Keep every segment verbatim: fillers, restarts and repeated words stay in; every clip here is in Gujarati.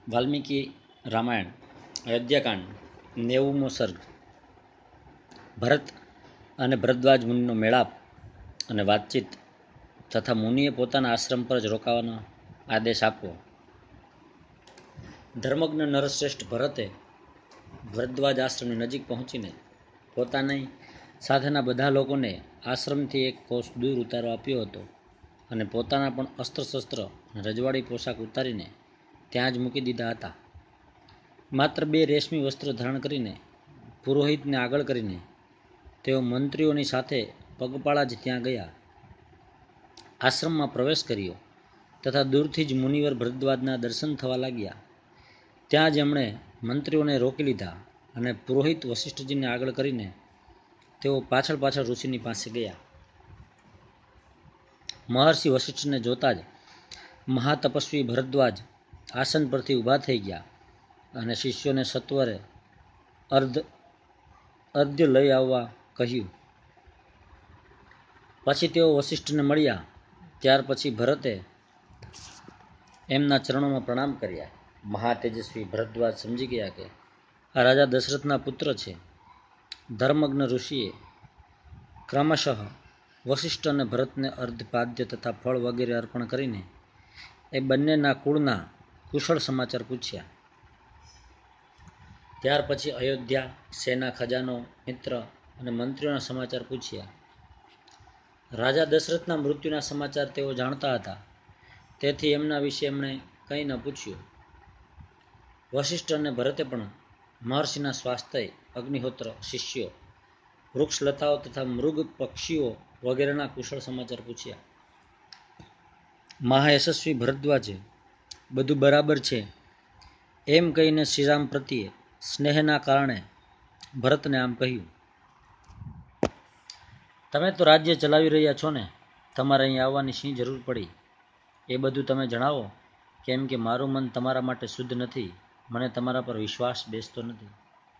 વાલ્મીકી રામાયણ અયોધ્યાકાંડ નેવુંમો સર્ગ. ભરત અને ભરદ્વાજ મુનિનો મેળાપ અને વાતચીત તથા મુનિએ પોતાના આશ્રમ પર જ રોકાવાનો આદેશ આપવો. ધર્મજ્ઞ નરશ્રેષ્ઠ ભરતે ભરદ્વાજ આશ્રમની નજીક પહોંચીને પોતાની સાથેના બધા લોકોને આશ્રમથી એક કોસ દૂર ઉતારો આપ્યો હતો અને પોતાના પણ અસ્ત્ર શસ્ત્ર અને રજવાડી પોશાક ઉતારીને ત્યાં જ મૂકી દીધા હતા. માત્ર બે રેશમી વસ્ત્ર ધારણ કરીને પુરોહિતને આગળ કરીને તેઓ મંત્રીઓની સાથે પગપાળા જ ત્યાં ગયા. આશ્રમમાં પ્રવેશ કર્યો તથા દૂરથી જ મુનિવર ભરદ્વાજના દર્શન થવા લાગ્યા. ત્યાં જ એમણે મંત્રીઓને રોકી લીધા અને પુરોહિત વશિષ્ઠજીને આગળ કરીને તેઓ પાછળ પાછળ ઋષિની પાસે ગયા. મહર્ષિ વશિષ્ઠને જોતા જ મહાતપસ્વી ભરદ્વાજ આસન પરથી ઊભા થઈ ગયા અને શિષ્યોને સત્વરે અર્ધ અર્ધ્ય લઈ આવવા કહ્યું. પછી તેઓ વશિષ્ઠને મળ્યા. ત્યાર પછી ભરતે એમના ચરણોમાં પ્રણામ કર્યા. મહાતેજસ્વી ભરદ્વાજ સમજી ગયા કે આ રાજા દશરથના પુત્ર છે. ધર્મજ્ઞ ઋષિએ ક્રમશઃ વશિષ્ઠ અને ભરતને અર્ધપાદ્ય તથા ફળ વગેરે અર્પણ કરીને એ બંનેના કુળના કુશળ સમાચાર પૂછ્યા. ત્યાર પછી અયોધ્યા, સેના, ખજાનો, મિત્ર અને મંત્રીઓના સમાચાર પૂછ્યા. રાજા દશરથના મૃત્યુના સમાચાર તેઓ જાણતા હતા, તેથી એમના વિશે એમણે કંઈ ન પૂછ્યું. વશિષ્ઠ અને ભરતે પણ મહર્ષિના સ્વાસ્થ્ય, અગ્નિહોત્ર, શિષ્યો, વૃક્ષલતાઓ તથા મૃગ પક્ષીઓ વગેરેના કુશળ સમાચાર પૂછ્યા. મહાયશસ્વી ભરદ્વાજે બધું બરાબર છે એમ કહીને શ્રીરામ પ્રત્યે સ્નેહના કારણે ભરતને આમ કહ્યું. તમે તો રાજ્ય ચલાવી રહ્યા છો ને, તમારે અહીં આવવાની શી જરૂર પડી? એ બધું તમે જણાવો, કેમ કે મારું મન તમારા માટે શુદ્ધ નથી. મને તમારા પર વિશ્વાસ બેસતો નથી.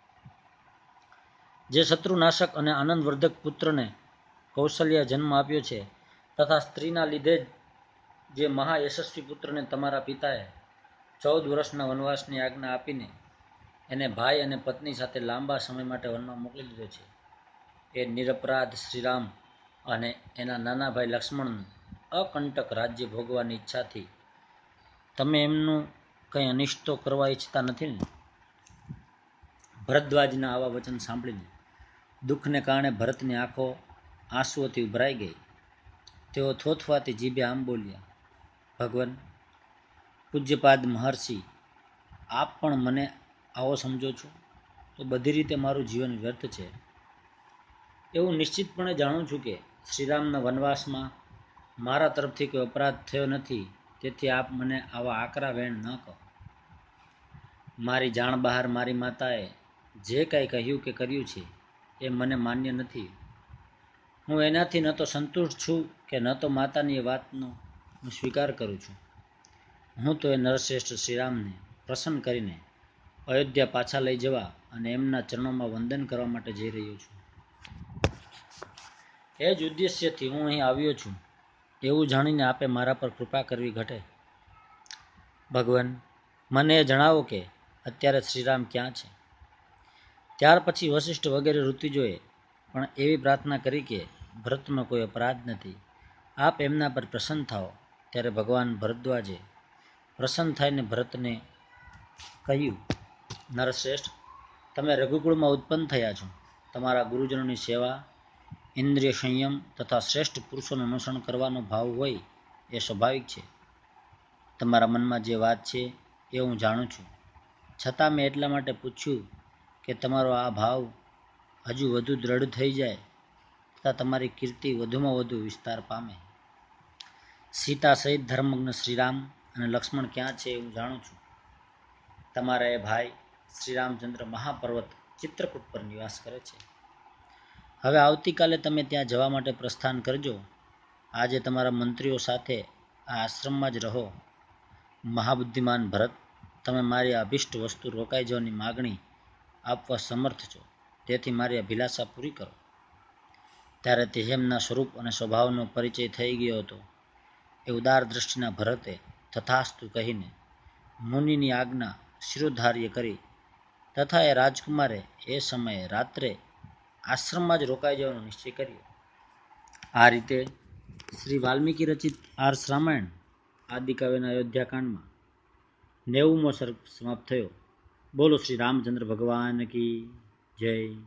જે શત્રુનાશક અને આનંદવર્ધક પુત્રને કૌશલ્ય જન્મ આપ્યો છે તથા સ્ત્રીના લીધે જે મહાયશસ્વી પુત્રને તમારા પિતાએ ચૌદ વર્ષના વનવાસની આજ્ઞા આપીને એને ભાઈ અને પત્ની સાથે લાંબા સમય માટે વનમાં મોકલી દીધો છે, એ નિરપરાધ શ્રીરામ અને એના નાના ભાઈ લક્ષ્મણ અકંટક રાજ્ય ભોગવાની ઈચ્છાથી તમે એમનું કંઈ અનિષ્ટ તો કરવા ઈચ્છતા નથી ને? ભરદ્વાજના આવા વચન સાંભળીને દુઃખને કારણે ભરતની આંખો આંસુઓથી ઉભરાઈ ગઈ. તેઓ થોથવાતી જીભે આમ બોલ્યા. ભગવાન, પૂજ્યપાદ મહર્ષિ, આપ પણ મને આવો સમજો છો તો બધી રીતે મારું જીવન વ્યર્થ છે. એવું નિશ્ચિતપણે જાણું છું કે શ્રીરામના વનવાસમાં મારા તરફથી કોઈ અપરાધ થયો નથી, તેથી આપ મને આવા આકરા વેણ ન કહો. મારી જાણ બહાર મારી માતાએ જે કાંઈ કહ્યું કે કર્યું છે એ મને માન્ય નથી. હું એનાથી ન તો સંતુષ્ટ છું કે ન તો માતાની એ વાતનો હું સ્વીકાર કરું છું. હું તો એ નરશ્રેષ્ઠ શ્રીરામને પ્રસન્ન કરીને અયોધ્યા પાછા લઈ જવા અને એમના ચરણોમાં વંદન કરવા માટે જઈ રહ્યો છું. એ જ ઉદ્દેશ્યથી હું અહીં આવ્યો છું. એવું જાણીને આપે મારા પર કૃપા કરવી ઘટે. ભગવાન, મને એ જણાવો કે અત્યારે શ્રીરામ ક્યાં છે? ત્યાર પછી વશિષ્ઠ વગેરે ઋત્વિજોએ પણ એવી પ્રાર્થના કરી કે ભરતનો કોઈ અપરાધ નથી, આપ એમના પર પ્રસન્ન થાઓ. ત્યારે ભગવાન ભરદ્વાજે પ્રસન્ન થઈને ભરતને કહ્યું. નરશ્રેષ્ઠ, તમે રઘુકુળમાં ઉત્પન્ન થયા છો. તમારા ગુરુજનોની સેવા, ઇન્દ્રિય સંયમ તથા શ્રેષ્ઠ પુરુષોનું અનુસરણ કરવાનો ભાવ હોય એ સ્વાભાવિક છે. તમારા મનમાં જે વાત છે એ હું જાણું છું. છતાં મેં એટલા માટે પૂછ્યું કે તમારો આ ભાવ હજુ વધુ દ્રઢ થઈ જાય તથા તમારી કીર્તિ વધુમાં વધુ વિસ્તાર પામે. સીતા સહિત ધર્મજ્ઞ શ્રીરામ અને લક્ષ્મણ ક્યાં છે એ હું જાણું છું. તમારા એ ભાઈ શ્રીરામચંદ્ર મહાપર્વત ચિત્રકૂટ પર નિવાસ કરે છે. હવે આવતીકાલે તમે ત્યાં જવા માટે પ્રસ્થાન કરજો. આજે તમારા મંત્રીઓ સાથે આ આશ્રમમાં જ રહો. મહાબુદ્ધિમાન ભરત, તમે મારી અભિષ્ટ વસ્તુ રોકાઈ જવાની માગણી આપવા સમર્થ છો, તેથી મારી અભિલાષા પૂરી કરો. ત્યારે તેજેમના સ્વરૂપ અને સ્વભાવનો પરિચય થઈ ગયો હતો. એ ઉદાર દ્રષ્ટિના ભરતે તથાસ્તુ કહીને મુનિની આજ્ઞા શિરોધાર્ય કરી તથા એ રાજકુમારે એ સમયે રાત્રે આશ્રમમાં જ રોકાઈ જવાનો નિશ્ચય કર્યો. આ રીતે શ્રી વાલ્મીકી રચિત આર્ષ રામાયણ આદિકાવ્યના અયોધ્યાકાંડમાં નેવુંમો સર્ગ સમાપ્ત થયો. બોલો શ્રી રામચંદ્ર ભગવાન કી જય.